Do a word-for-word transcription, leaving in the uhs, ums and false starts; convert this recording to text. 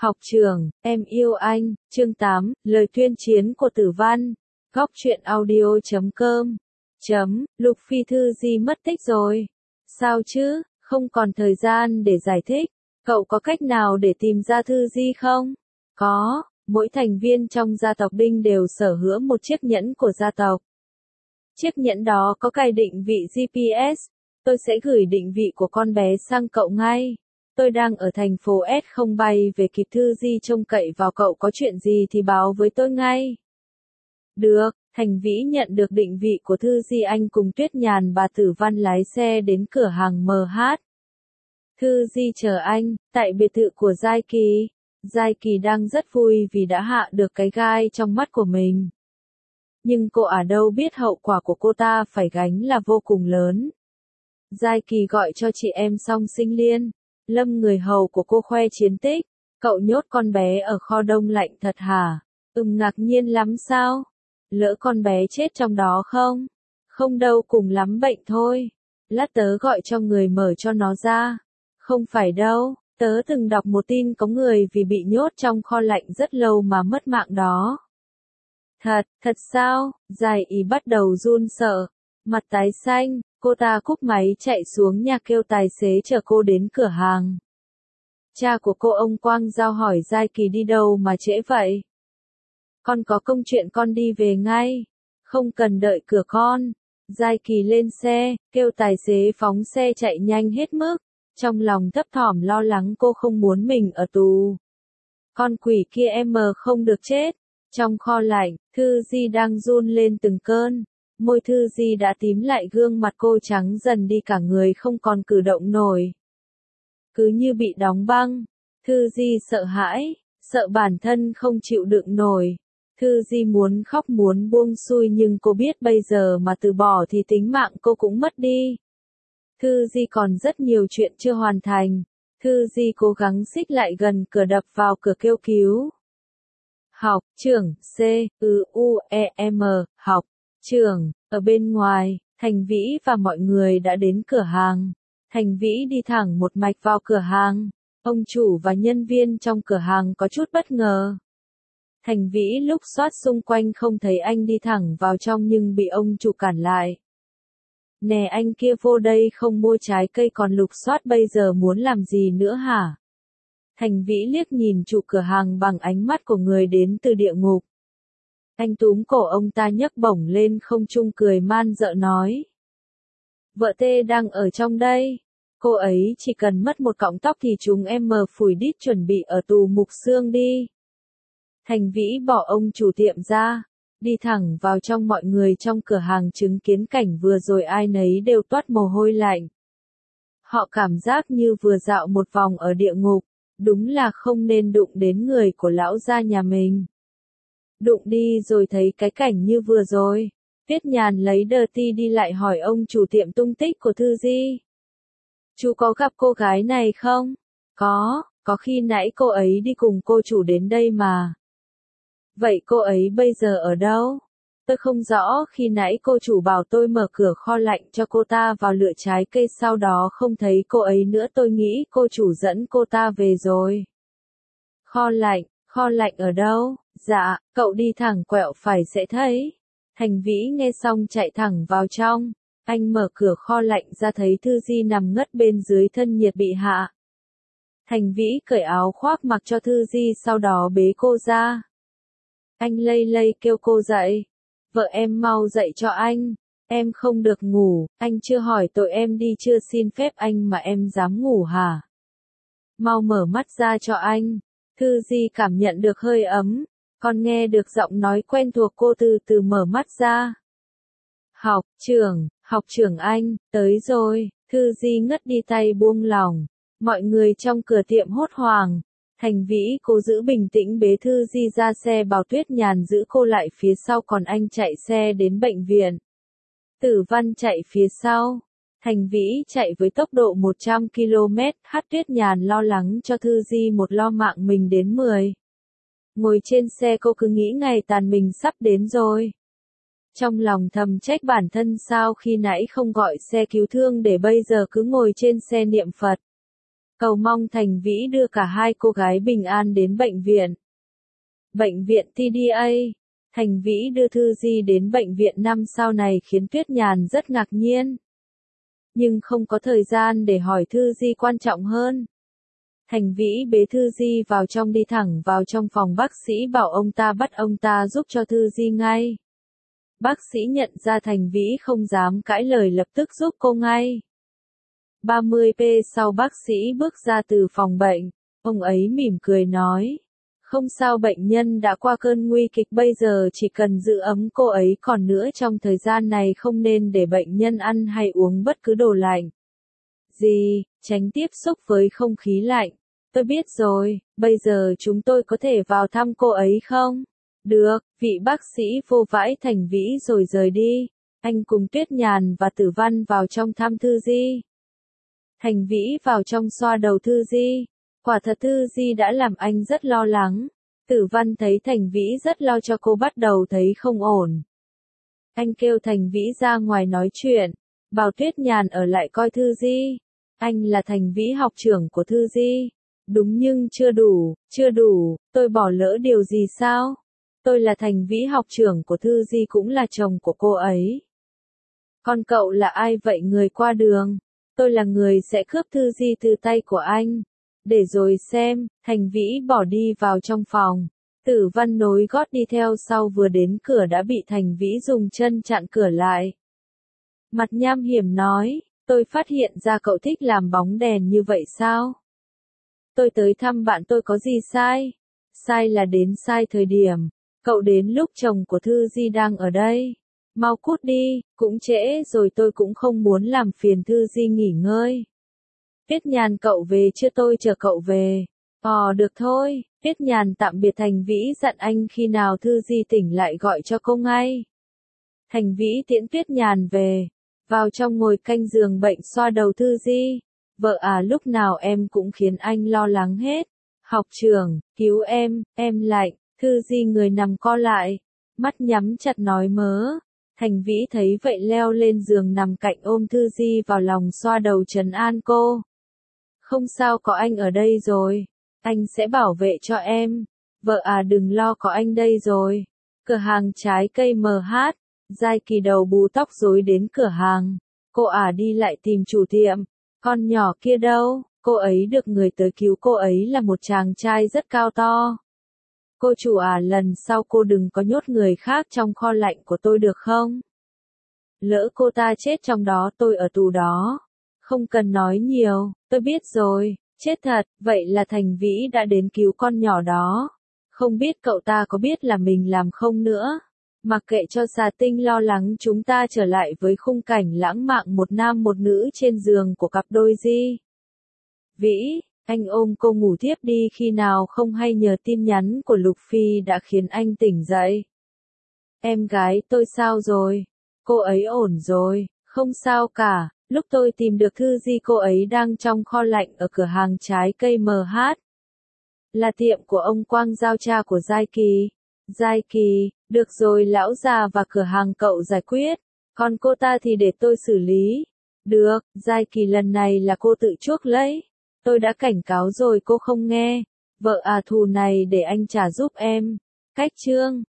Học trưởng, em yêu anh, chương tám, lời tuyên chiến của Tử Văn, góc truyện audio chấm com, chấm, Lục Phi Thư Di mất tích rồi. Sao chứ, không còn thời gian để giải thích, cậu có cách nào để tìm ra Thư Di không? Có, mỗi thành viên trong gia tộc Đinh đều sở hữu một chiếc nhẫn của gia tộc. Chiếc nhẫn đó có cài định vị giê pê ét, tôi sẽ gửi định vị của con bé sang cậu ngay. Tôi đang ở thành phố S không bay về kịp Thư Di trông cậy vào cậu có chuyện gì thì báo với tôi ngay. Được, Thành Vĩ nhận được định vị của Thư Di, anh cùng Tuyết Nhàn bà Tử Văn lái xe đến cửa hàng em hát. Thư Di chờ anh, tại biệt thự của Giai Kỳ. Giai Kỳ đang rất vui vì đã hạ được cái gai trong mắt của mình. Nhưng cô à đâu biết hậu quả của cô ta phải gánh là vô cùng lớn. Giai Kỳ gọi cho chị em Song Sinh Liên. Lâm người hầu của cô khoe chiến tích, cậu nhốt con bé ở kho đông lạnh thật hả? Ừm, ngạc nhiên lắm sao? Lỡ con bé chết trong đó không? Không đâu, cùng lắm bệnh thôi. Lát tớ gọi cho người mở cho nó ra. Không phải đâu, tớ từng đọc một tin có người vì bị nhốt trong kho lạnh rất lâu mà mất mạng đó. Thật, thật sao? Giai Ý bắt đầu run sợ, mặt tái xanh. Cô ta cúp máy chạy xuống nhà kêu tài xế chở cô đến cửa hàng. Cha của cô ông Quang Giao hỏi Giai Kỳ đi đâu mà trễ vậy? Con có công chuyện, con đi về ngay. Không cần đợi cửa con. Giai Kỳ lên xe, kêu tài xế phóng xe chạy nhanh hết mức. Trong lòng thấp thỏm lo lắng, cô không muốn mình ở tù. Con quỷ kia em không được chết. Trong kho lạnh, Thư Di đang run lên từng cơn. Môi Thư Di đã tím lại, gương mặt cô trắng dần đi, cả người không còn cử động nổi. Cứ như bị đóng băng. Thư Di sợ hãi, sợ bản thân không chịu đựng nổi. Thư Di muốn khóc muốn buông xuôi, nhưng cô biết bây giờ mà từ bỏ thì tính mạng cô cũng mất đi. Thư Di còn rất nhiều chuyện chưa hoàn thành. Thư Di cố gắng xích lại gần cửa, đập vào cửa kêu cứu. Học trưởng, C, U, U, E, M, học trưởng. Ở bên ngoài, Thành Vĩ và mọi người đã đến cửa hàng. Thành Vĩ đi thẳng một mạch vào cửa hàng. Ông chủ và nhân viên trong cửa hàng có chút bất ngờ. Thành Vĩ lúc soát xung quanh không thấy anh đi thẳng vào trong, nhưng bị ông chủ cản lại. Nè, anh kia vô đây không mua trái cây còn lục soát, bây giờ muốn làm gì nữa hả? Thành Vĩ liếc nhìn chủ cửa hàng bằng ánh mắt của người đến từ địa ngục. Anh túm cổ ông ta nhấc bổng lên không trung, cười man dợ nói. Vợ tê đang ở trong đây. Cô ấy chỉ cần mất một cọng tóc thì chúng em mờ phủi đít, chuẩn bị ở tù mục xương đi. Thành Vĩ bỏ ông chủ tiệm ra, đi thẳng vào trong. Mọi người trong cửa hàng chứng kiến cảnh vừa rồi ai nấy đều toát mồ hôi lạnh. Họ cảm giác như vừa dạo một vòng ở địa ngục, đúng là không nên đụng đến người của lão gia nhà mình. Đụng đi rồi thấy cái cảnh như vừa rồi. Tuyết Nhàn lấy đờ ti đi lại hỏi ông chủ tiệm tung tích của Thư Di. Chú có gặp cô gái này không? Có, có, khi nãy cô ấy đi cùng cô chủ đến đây mà. Vậy cô ấy bây giờ ở đâu? Tôi không rõ, khi nãy cô chủ bảo tôi mở cửa kho lạnh cho cô ta vào lựa trái cây, sau đó không thấy cô ấy nữa, tôi nghĩ cô chủ dẫn cô ta về rồi. Kho lạnh, kho lạnh ở đâu? Dạ, cậu đi thẳng quẹo phải sẽ thấy. Thành Vĩ nghe xong chạy thẳng vào trong. Anh mở cửa kho lạnh ra thấy Thư Di nằm ngất bên dưới, thân nhiệt bị hạ. Thành Vĩ cởi áo khoác mặc cho Thư Di, sau đó bế cô ra. Anh lây lây kêu cô dậy. Vợ em mau dậy cho anh. Em không được ngủ, anh chưa hỏi tội em đi, chưa xin phép anh mà em dám ngủ hả? Mau mở mắt ra cho anh. Thư Di cảm nhận được hơi ấm. Còn nghe được giọng nói quen thuộc, cô từ từ mở mắt ra. Học trưởng, học trưởng anh, tới rồi. Thư Di ngất đi, tay buông lỏng. Mọi người trong cửa tiệm hốt hoảng. Thành Vĩ cố giữ bình tĩnh bế Thư Di ra xe, bảo Tuyết Nhàn giữ cô lại phía sau, còn anh chạy xe đến bệnh viện. Tử Văn chạy phía sau. Thành Vĩ chạy với tốc độ một trăm ki lô mét h. Tuyết Nhàn lo lắng cho Thư Di, một lo mạng mình đến mười. Ngồi trên xe cô cứ nghĩ ngày tàn mình sắp đến rồi. Trong lòng thầm trách bản thân sao khi nãy không gọi xe cứu thương, để bây giờ cứ ngồi trên xe niệm Phật. Cầu mong Thành Vĩ đưa cả hai cô gái bình an đến bệnh viện. Bệnh viện tê đê a. Thành Vĩ đưa Thư Di đến bệnh viện năm sao này khiến Tuyết Nhàn rất ngạc nhiên. Nhưng không có thời gian để hỏi Thư Di quan trọng hơn. Thành Vĩ bế Thư Di vào trong đi thẳng vào trong phòng, bác sĩ bảo ông ta bắt ông ta giúp cho Thư Di ngay. Bác sĩ nhận ra Thành Vĩ không dám cãi lời, lập tức giúp cô ngay. ba mươi phút sau bác sĩ bước ra từ phòng bệnh, ông ấy mỉm cười nói. Không sao, bệnh nhân đã qua cơn nguy kịch, bây giờ chỉ cần giữ ấm cô ấy, còn nữa trong thời gian này không nên để bệnh nhân ăn hay uống bất cứ đồ lạnh. Gì, tránh tiếp xúc với không khí lạnh. Tôi biết rồi, bây giờ chúng tôi có thể vào thăm cô ấy không? Được, vị bác sĩ vô vãi Thành Vĩ rồi rời đi. Anh cùng Tuyết Nhàn và Tử Văn vào trong thăm Thư Di. Thành Vĩ vào trong xoa đầu Thư Di. Quả thật Thư Di đã làm anh rất lo lắng. Tử Văn thấy Thành Vĩ rất lo cho cô bắt đầu thấy không ổn. Anh kêu Thành Vĩ ra ngoài nói chuyện, bảo Tuyết Nhàn ở lại coi Thư Di. Anh là Thành Vĩ, học trưởng của Thư Di. Đúng, nhưng chưa đủ, chưa đủ, tôi bỏ lỡ điều gì sao? Tôi là Thành Vĩ, học trưởng của Thư Di, cũng là chồng của cô ấy. Còn cậu là ai vậy? Người qua đường. Tôi là người sẽ cướp Thư Di từ tay của anh. Để rồi xem. Thành Vĩ bỏ đi vào trong phòng. Tử Văn nối gót đi theo sau, vừa đến cửa đã bị Thành Vĩ dùng chân chặn cửa lại. Mặt nham hiểm nói, tôi phát hiện ra cậu thích làm bóng đèn như vậy sao? Tôi tới thăm bạn tôi có gì sai? Sai là đến sai thời điểm. Cậu đến lúc chồng của Thư Di đang ở đây. Mau cút đi, cũng trễ rồi, tôi cũng không muốn làm phiền Thư Di nghỉ ngơi. Tuyết Nhàn, cậu về chưa? Tôi chờ cậu về. Ờ được thôi. Tuyết Nhàn tạm biệt Thành Vĩ, dặn anh khi nào Thư Di tỉnh lại gọi cho cô ngay. Thành Vĩ tiễn Tuyết Nhàn về. Vào trong ngồi canh giường bệnh xoa đầu Thư Di. Vợ à, lúc nào em cũng khiến anh lo lắng hết. Học trưởng, cứu em, em lạnh. Thư Di người nằm co lại. Mắt nhắm chặt nói mớ. Thành Vĩ thấy vậy leo lên giường nằm cạnh, ôm Thư Di vào lòng xoa đầu trấn an cô. Không sao, có anh ở đây rồi. Anh sẽ bảo vệ cho em. Vợ à, đừng lo, có anh đây rồi. Cửa hàng trái cây em hát. Giai Kỳ đầu bù tóc rối đến cửa hàng. Cô à đi lại tìm chủ tiệm. Con nhỏ kia đâu? Cô ấy được người tới cứu, cô ấy là một chàng trai rất cao to. Cô chủ à, lần sau cô đừng có nhốt người khác trong kho lạnh của tôi được không? Lỡ cô ta chết trong đó, tôi ở tù đó. Không cần nói nhiều, tôi biết rồi. Chết thật, vậy là Thành Vĩ đã đến cứu con nhỏ đó. Không biết cậu ta có biết là mình làm không nữa. Mặc kệ cho Xà Tinh lo lắng, chúng ta trở lại với khung cảnh lãng mạn một nam một nữ trên giường của cặp đôi Di. Vĩ, anh ôm cô ngủ tiếp đi, khi nào không hay nhờ tin nhắn của Lục Phi đã khiến anh tỉnh dậy. Em gái tôi sao rồi? Cô ấy ổn rồi, không sao cả. Lúc tôi tìm được Thư Di, cô ấy đang trong kho lạnh ở cửa hàng trái cây em hát. Là tiệm của ông Quang Giao, cha của Giai Kỳ. Giai Kỳ, được rồi, lão già và cửa hàng cậu giải quyết. Còn cô ta thì để tôi xử lý. Được, Giai Kỳ, lần này là cô tự chuốc lấy. Tôi đã cảnh cáo rồi cô không nghe. Vợ à, thù này để anh trả giúp em. Cách chương